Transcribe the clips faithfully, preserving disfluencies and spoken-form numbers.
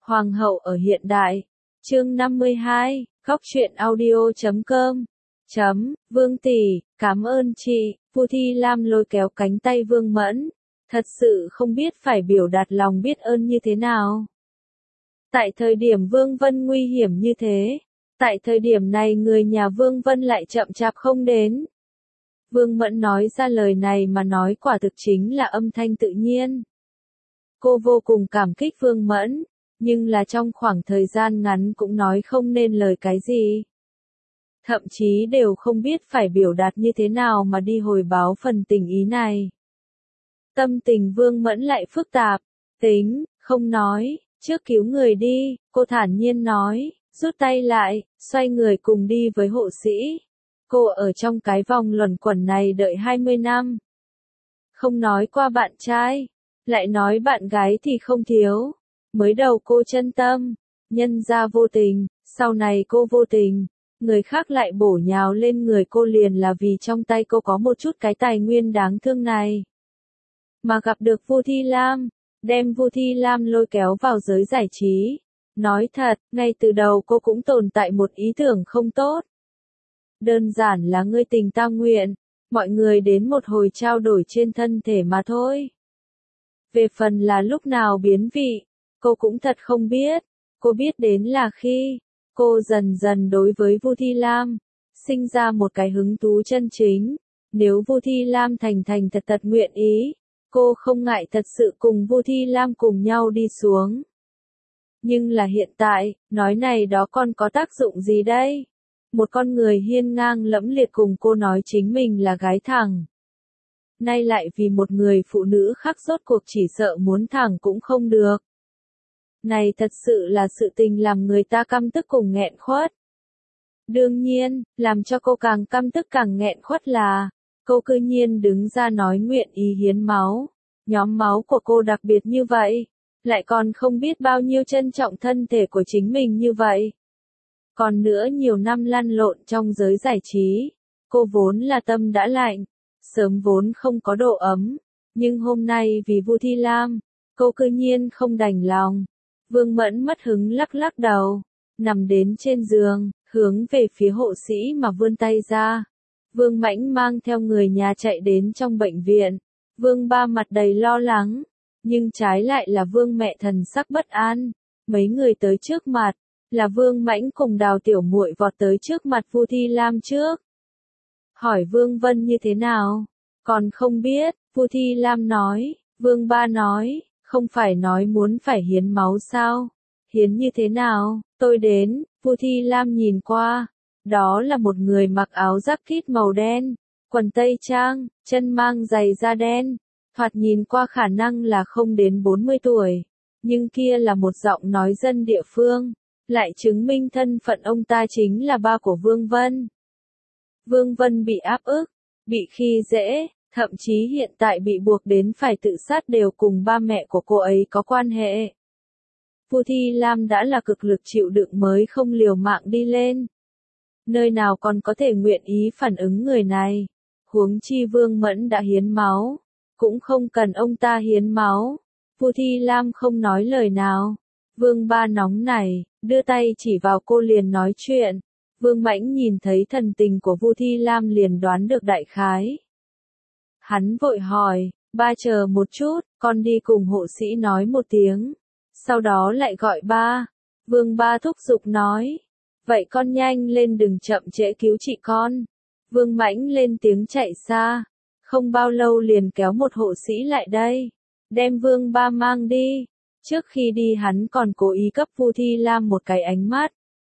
Hoàng hậu ở hiện đại. Chương năm mươi hai, góc truyện audio chấm com. Chấm, Vương tỷ, cảm ơn chị. Vu Thi Lam lôi kéo cánh tay Vương Mẫn, thật sự không biết phải biểu đạt lòng biết ơn như thế nào. Tại thời điểm Vương Vân nguy hiểm như thế, tại thời điểm này người nhà Vương Vân lại chậm chạp không đến. Vương Mẫn nói ra lời này mà nói quả thực chính là âm thanh tự nhiên. Cô vô cùng cảm kích Vương Mẫn, nhưng là trong khoảng thời gian ngắn cũng nói không nên lời cái gì. Thậm chí đều không biết phải biểu đạt như thế nào mà đi hồi báo phần tình ý này. Tâm tình Vương Mẫn lại phức tạp, tính, không nói, trước cứu người đi, cô thản nhiên nói, rút tay lại, xoay người cùng đi với hộ sĩ. Cô ở trong cái vòng luẩn quẩn này đợi hai mươi năm. Không nói qua bạn trai, lại nói bạn gái thì không thiếu. Mới đầu cô chân tâm, nhân ra vô tình, sau này cô vô tình, người khác lại bổ nhào lên người cô liền là vì trong tay cô có một chút cái tài nguyên đáng thương này. Mà gặp được Vu Thi Lam, đem Vu Thi Lam lôi kéo vào giới giải trí. Nói thật, ngay từ đầu cô cũng tồn tại một ý tưởng không tốt. Đơn giản là ngươi tình ta nguyện, mọi người đến một hồi trao đổi trên thân thể mà thôi. Về phần là lúc nào biến vị, cô cũng thật không biết. Cô biết đến là khi cô dần dần đối với Vu Thi Lam sinh ra một cái hứng thú chân chính. Nếu Vu Thi Lam thành thành thật thật nguyện ý, cô không ngại thật sự cùng Vu Thi Lam cùng nhau đi xuống. Nhưng là hiện tại, nói này đó còn có tác dụng gì đây? Một con người hiên ngang lẫm liệt cùng cô nói chính mình là gái thẳng. Nay lại vì một người phụ nữ khác rốt cuộc chỉ sợ muốn thẳng cũng không được. Này thật sự là sự tình làm người ta căm tức cùng nghẹn khuất. Đương nhiên, làm cho cô càng căm tức càng nghẹn khuất là, cô cư nhiên đứng ra nói nguyện ý hiến máu. Nhóm máu của cô đặc biệt như vậy, lại còn không biết bao nhiêu trân trọng thân thể của chính mình như vậy. Còn nữa nhiều năm lăn lộn trong giới giải trí, cô vốn là tâm đã lạnh, sớm vốn không có độ ấm, nhưng hôm nay vì Vu Thi Lam, cô cư nhiên không đành lòng. Vương Mẫn mất hứng lắc lắc đầu, nằm đến trên giường, hướng về phía hộ sĩ mà vươn tay ra. Vương Mãnh mang theo người nhà chạy đến trong bệnh viện. Vương Ba mặt đầy lo lắng, nhưng trái lại là Vương mẹ thần sắc bất an. Mấy người tới trước mặt, là Vương Mãnh cùng Đào Tiểu Muội vọt tới trước mặt Vu Thi Lam trước. Hỏi Vương Vân như thế nào? Còn không biết, Vu Thi Lam nói. Vương Ba nói, không phải nói muốn phải hiến máu sao? Hiến như thế nào? Tôi đến. Vu Thi Lam nhìn qua, đó là một người mặc áo jacket màu đen, quần tây trang, chân mang giày da đen, thoạt nhìn qua khả năng là không đến bốn mươi tuổi, nhưng kia là một giọng nói dân địa phương, lại chứng minh thân phận ông ta chính là ba của Vương Vân. Vương Vân bị áp ức, bị khi dễ, thậm chí hiện tại bị buộc đến phải tự sát đều cùng ba mẹ của cô ấy có quan hệ. Vu Thi Lam đã là cực lực chịu đựng mới không liều mạng đi lên. Nơi nào còn có thể nguyện ý phản ứng người này. Huống chi Vương Mẫn đã hiến máu, cũng không cần ông ta hiến máu. Vu Thi Lam không nói lời nào. Vương Ba nóng này, đưa tay chỉ vào cô liền nói chuyện. Vương Mãnh nhìn thấy thần tình của Vu Thi Lam liền đoán được đại khái. Hắn vội hỏi, ba chờ một chút, con đi cùng hộ sĩ nói một tiếng. Sau đó lại gọi ba. Vương Ba thúc giục nói. Vậy con nhanh lên đừng chậm trễ cứu chị con. Vương Mãnh lên tiếng chạy xa. Không bao lâu liền kéo một hộ sĩ lại đây. Đem Vương Ba mang đi. Trước khi đi hắn còn cố ý cấp Vu Thi Lam một cái ánh mắt.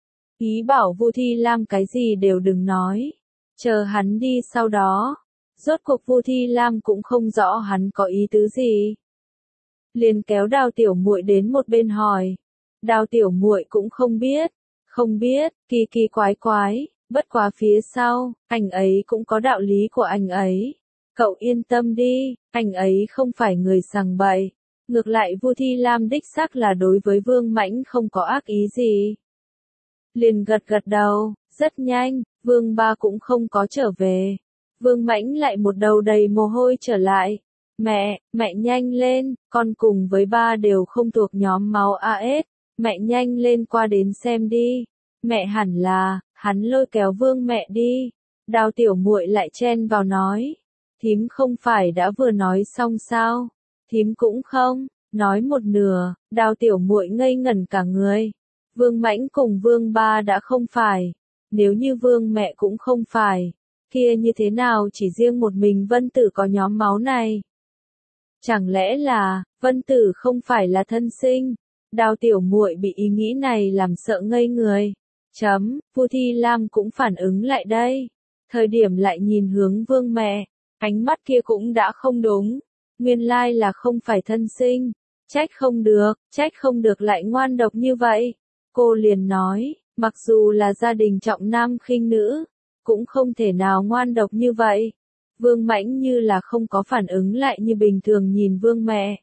Ý bảo Vu Thi Lam cái gì đều đừng nói. Chờ hắn đi sau đó. Rốt cuộc Vu Thi Lam cũng không rõ hắn có ý tứ gì. Liền kéo Đào Tiểu Muội đến một bên hỏi. Đào Tiểu Muội cũng không biết. Không biết, kỳ kỳ quái quái, bất quá phía sau, anh ấy cũng có đạo lý của anh ấy. Cậu yên tâm đi, anh ấy không phải người sằng bậy. Ngược lại Vu Thi Lam đích xác là đối với Vương Mãnh không có ác ý gì. Liền gật gật đầu, rất nhanh, Vương Ba cũng không có trở về. Vương Mãnh lại một đầu đầy mồ hôi trở lại. Mẹ, mẹ nhanh lên, con cùng với ba đều không thuộc nhóm máu a ét. Mẹ nhanh lên qua đến xem đi. Mẹ hẳn là, hắn lôi kéo Vương mẹ đi. Đào tiểu muội lại chen vào nói. Thím không phải đã vừa nói xong sao? Thím cũng không, nói một nửa, Đào tiểu muội ngây ngẩn cả người. Vương Mãnh cùng Vương Ba đã không phải. Nếu như Vương mẹ cũng không phải, kia như thế nào chỉ riêng một mình Vân Tử có nhóm máu này? Chẳng lẽ là, Vân Tử không phải là thân sinh? Đào tiểu muội bị ý nghĩ này làm sợ ngây người. Chấm, Vu Thi Lam cũng phản ứng lại đây. Thời điểm lại nhìn hướng Vương mẹ, ánh mắt kia cũng đã không đúng. Nguyên lai là không phải thân sinh. Trách không được, trách không được lại ngoan độc như vậy. Cô liền nói, mặc dù là gia đình trọng nam khinh nữ, cũng không thể nào ngoan độc như vậy. Vương Mãnh như là không có phản ứng lại như bình thường nhìn Vương mẹ.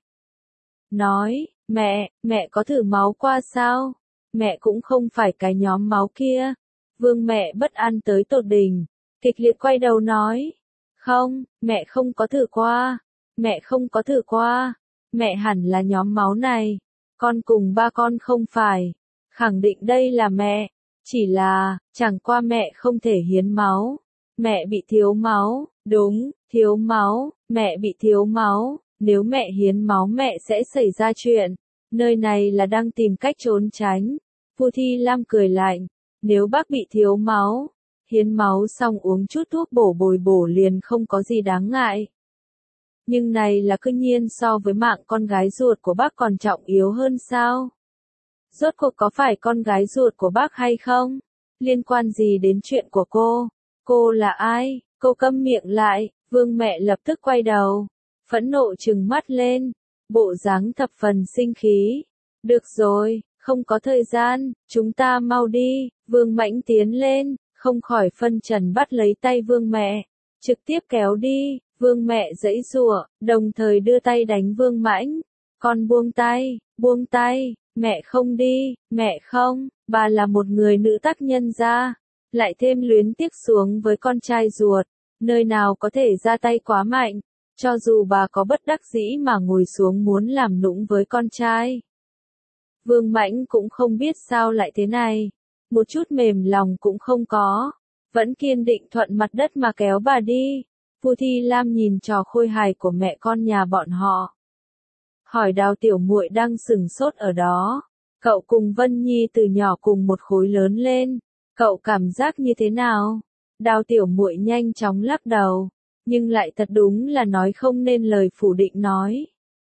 Nói, mẹ, mẹ có thử máu qua sao? Mẹ cũng không phải cái nhóm máu kia. Vương mẹ bất an tới tột đỉnh, kịch liệt quay đầu nói. Không, mẹ không có thử qua. Mẹ không có thử qua. Mẹ hẳn là nhóm máu này. Con cùng ba con không phải. Khẳng định đây là mẹ. Chỉ là, chẳng qua mẹ không thể hiến máu. Mẹ bị thiếu máu. Đúng, thiếu máu. Mẹ bị thiếu máu. Nếu mẹ hiến máu mẹ sẽ xảy ra chuyện. Nơi này là đang tìm cách trốn tránh. Vu Thi Lam cười lạnh. Nếu bác bị thiếu máu, hiến máu xong uống chút thuốc bổ bồi bổ liền không có gì đáng ngại. Nhưng này là cứ nhiên so với mạng con gái ruột của bác còn trọng yếu hơn sao? Rốt cuộc có phải con gái ruột của bác hay không? Liên quan gì đến chuyện của cô? Cô là ai? Cô câm miệng lại. Vương mẹ lập tức quay đầu, phẫn nộ trừng mắt lên, bộ dáng thập phần sinh khí. Được rồi, không có thời gian, chúng ta mau đi. Vương Mãnh tiến lên, không khỏi phân trần bắt lấy tay Vương mẹ, trực tiếp kéo đi. Vương mẹ giãy giụa, đồng thời đưa tay đánh Vương Mãnh. Con buông tay, buông tay, mẹ không đi, mẹ không, bà là một người nữ tác nhân gia, lại thêm luyến tiếc xuống với con trai ruột, nơi nào có thể ra tay quá mạnh, cho dù bà có bất đắc dĩ mà ngồi xuống muốn làm nũng với con trai. Vương Mãnh cũng không biết sao lại thế này, một chút mềm lòng cũng không có, vẫn kiên định thuận mặt đất mà kéo bà đi. Vu Thi Lam nhìn trò khôi hài của mẹ con nhà bọn họ. Hỏi Đào tiểu muội đang sừng sốt ở đó. Cậu cùng Vân Nhi từ nhỏ cùng một khối lớn lên. Cậu cảm giác như thế nào? Đào tiểu muội nhanh chóng lắc đầu. Nhưng lại thật đúng là nói không nên lời phủ định nói.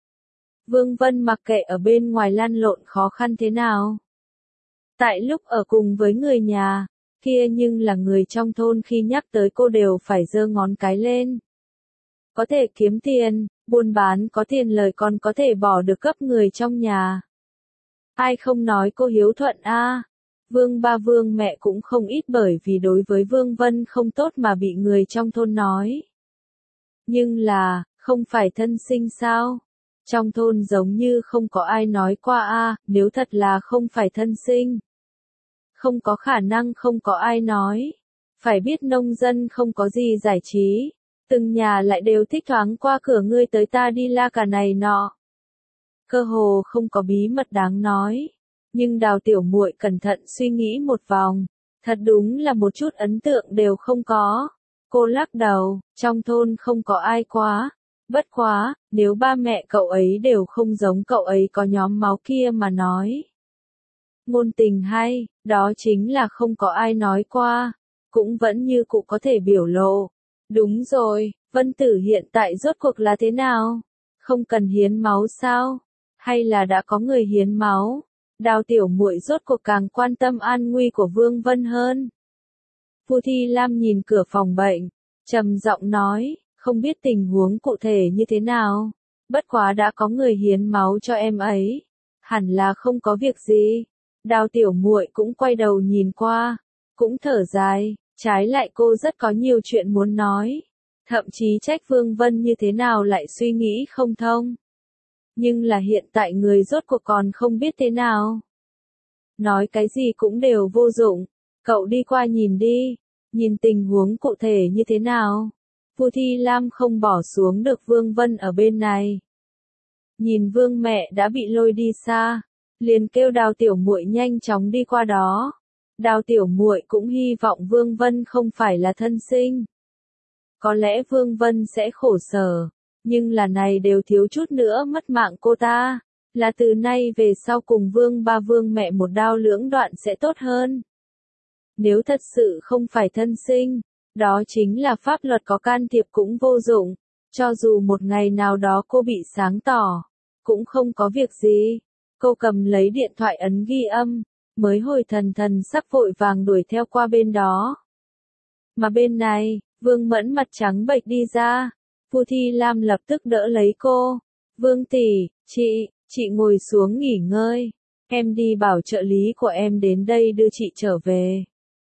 Vương Vân mặc kệ ở bên ngoài lăn lộn khó khăn thế nào. Tại lúc ở cùng với người nhà, kia nhưng là người trong thôn khi nhắc tới cô đều phải giơ ngón cái lên. Có thể kiếm tiền, buôn bán có tiền lời còn có thể bỏ được cấp người trong nhà. Ai không nói cô hiếu thuận a? À? Vương ba Vương mẹ cũng không ít bởi vì đối với Vương Vân không tốt mà bị người trong thôn nói. Nhưng là, không phải thân sinh sao? Trong thôn giống như không có ai nói qua a, à, nếu thật là không phải thân sinh. Không có khả năng không có ai nói. Phải biết nông dân không có gì giải trí. Từng nhà lại đều thích thoáng qua cửa ngươi tới ta đi la cả này nọ. Cơ hồ không có bí mật đáng nói. Nhưng Đào tiểu muội cẩn thận suy nghĩ một vòng. Thật đúng là một chút ấn tượng đều không có. Cô lắc đầu, trong thôn không có ai quá. Bất quá, nếu ba mẹ cậu ấy đều không giống cậu ấy có nhóm máu kia mà nói. Ngôn tình hay, đó chính là không có ai nói qua, cũng vẫn như cụ có thể biểu lộ. Đúng rồi, Vân Tử hiện tại rốt cuộc là thế nào? Không cần hiến máu sao? Hay là đã có người hiến máu? Đào tiểu muội rốt cuộc càng quan tâm an nguy của Vương Vân hơn. Vu Thi Lam nhìn cửa phòng bệnh, trầm giọng nói, không biết tình huống cụ thể như thế nào. Bất quá đã có người hiến máu cho em ấy. Hẳn là không có việc gì. Đào tiểu muội cũng quay đầu nhìn qua, cũng thở dài, trái lại cô rất có nhiều chuyện muốn nói, thậm chí trách Vương Vân như thế nào lại suy nghĩ không thông. Nhưng là hiện tại người rốt cuộc còn không biết thế nào. Nói cái gì cũng đều vô dụng, cậu đi qua nhìn đi, nhìn tình huống cụ thể như thế nào. Vu Thi Lam không bỏ xuống được Vương Vân ở bên này. Nhìn Vương mẹ đã bị lôi đi xa. liền kêu Đào tiểu muội nhanh chóng đi qua đó. Đào tiểu muội cũng hy vọng Vương Vân không phải là thân sinh. Có lẽ Vương Vân sẽ khổ sở, nhưng là này đều thiếu chút nữa mất mạng cô ta, là từ nay về sau cùng Vương ba Vương mẹ một đao lưỡng đoạn sẽ tốt hơn. Nếu thật sự không phải thân sinh, đó chính là pháp luật có can thiệp cũng vô dụng, cho dù một ngày nào đó cô bị sáng tỏ, cũng không có việc gì. Cô cầm lấy điện thoại ấn ghi âm, mới hồi thần thần sắc vội vàng đuổi theo qua bên đó. Mà bên này, Vương Mẫn mặt trắng bệch đi ra, Vu Thi Lam lập tức đỡ lấy cô. Vương tỷ, chị, chị ngồi xuống nghỉ ngơi, em đi bảo trợ lý của em đến đây đưa chị trở về.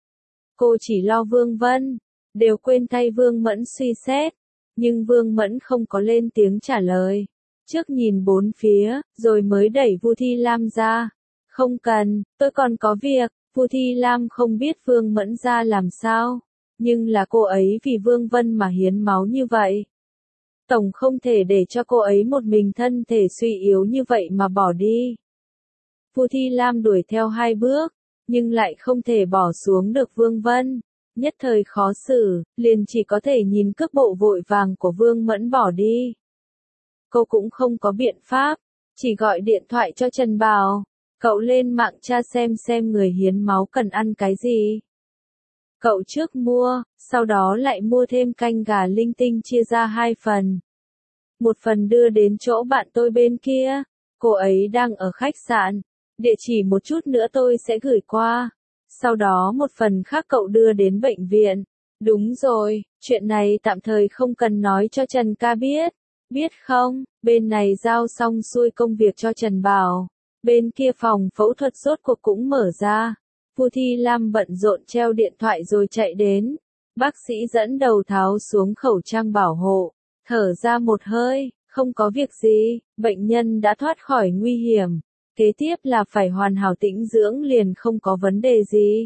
Cô chỉ lo Vương Vân, đều quên thay Vương Mẫn suy xét, nhưng Vương Mẫn không có lên tiếng trả lời. Trước nhìn bốn phía, rồi mới đẩy Vu Thi Lam ra. Không cần, tôi còn có việc. Vu Thi Lam không biết Vương Mẫn ra làm sao, nhưng là cô ấy vì Vương Vân mà hiến máu như vậy. Tổng không thể để cho cô ấy một mình thân thể suy yếu như vậy mà bỏ đi. Vu Thi Lam đuổi theo hai bước, nhưng lại không thể bỏ xuống được Vương Vân. Nhất thời khó xử, liền chỉ có thể nhìn cước bộ vội vàng của Vương Mẫn bỏ đi. Cô cũng không có biện pháp, chỉ gọi điện thoại cho Trần Bảo. Cậu lên mạng tra xem xem người hiến máu cần ăn cái gì. Cậu trước mua, sau đó lại mua thêm canh gà linh tinh chia ra hai phần. Một phần đưa đến chỗ bạn tôi bên kia, cô ấy đang ở khách sạn, địa chỉ một chút nữa tôi sẽ gửi qua. Sau đó một phần khác cậu đưa đến bệnh viện. Đúng rồi, chuyện này tạm thời không cần nói cho Trần ca biết. Biết không, bên này giao xong xuôi công việc cho Trần Bảo. Bên kia phòng phẫu thuật rốt cuộc cũng mở ra. Vu Thi Lam bận rộn treo điện thoại rồi chạy đến. Bác sĩ dẫn đầu tháo xuống khẩu trang bảo hộ, thở ra một hơi, không có việc gì, bệnh nhân đã thoát khỏi nguy hiểm. Kế tiếp là phải hoàn hảo tĩnh dưỡng liền không có vấn đề gì.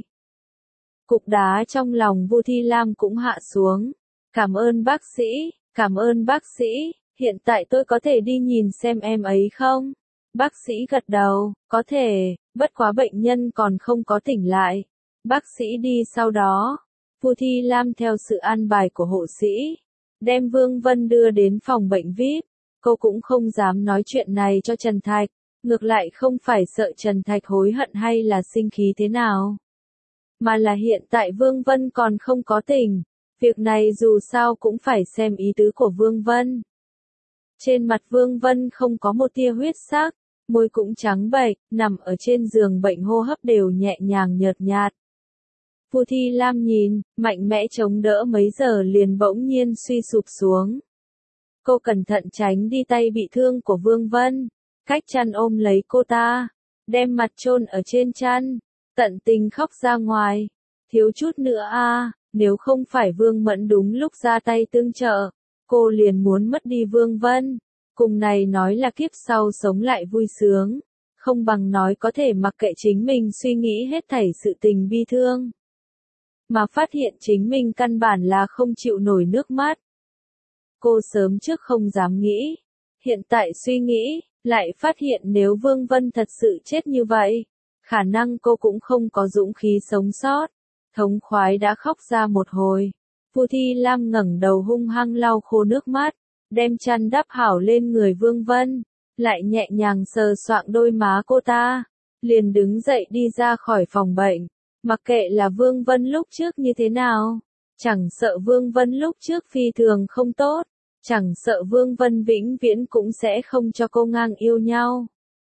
Cục đá trong lòng Vu Thi Lam cũng hạ xuống. Cảm ơn bác sĩ, cảm ơn bác sĩ, hiện tại tôi có thể đi nhìn xem em ấy không? Bác sĩ gật đầu, có thể, bất quá bệnh nhân còn không có tỉnh lại. Bác sĩ đi sau đó. Vu Thi Lam theo sự an bài của hộ sĩ, đem Vương Vân đưa đến phòng bệnh vi ai pi. Cô cũng không dám nói chuyện này cho Trần Thạch, ngược lại không phải sợ Trần Thạch hối hận hay là sinh khí thế nào. Mà là hiện tại Vương Vân còn không có tỉnh, việc này dù sao cũng phải xem ý tứ của Vương Vân. Trên mặt Vương Vân không có một tia huyết sắc, môi cũng trắng bệch, nằm ở trên giường bệnh hô hấp đều nhẹ nhàng nhợt nhạt. Vu Thi Lam nhìn, mạnh mẽ chống đỡ mấy giờ liền bỗng nhiên suy sụp xuống. Cô cẩn thận tránh đi tay bị thương của Vương Vân, cách chăn ôm lấy cô ta, đem mặt chôn ở trên chăn, tận tình khóc ra ngoài. Thiếu chút nữa a, nếu không phải Vương Mẫn đúng lúc ra tay tương trợ, cô liền muốn mất đi Vương Vân. Cùng này nói là kiếp sau sống lại vui sướng, không bằng nói có thể mặc kệ chính mình suy nghĩ hết thảy sự tình bi thương. Mà phát hiện chính mình căn bản là không chịu nổi nước mắt. Cô sớm trước không dám nghĩ, hiện tại suy nghĩ, lại phát hiện nếu Vương Vân thật sự chết như vậy, khả năng cô cũng không có dũng khí sống sót. Thống khoái đã khóc ra một hồi. Vu Thi Lam ngẩng đầu hung hăng lau khô nước mắt, đem chăn đắp hảo lên người Vương Vân, lại nhẹ nhàng sờ soạng đôi má cô ta, liền đứng dậy đi ra khỏi phòng bệnh. Mặc kệ là Vương Vân lúc trước như thế nào, chẳng sợ Vương Vân lúc trước phi thường không tốt, chẳng sợ Vương Vân vĩnh viễn cũng sẽ không cho cô ngang yêu nhau.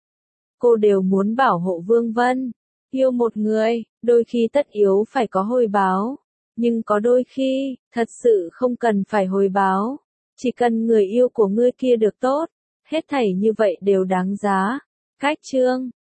Cô đều muốn bảo hộ Vương Vân. Yêu một người, đôi khi tất yếu phải có hồi báo, nhưng có đôi khi, thật sự không cần phải hồi báo. Chỉ cần người yêu của ngươi kia được tốt, hết thảy như vậy đều đáng giá. Cách chương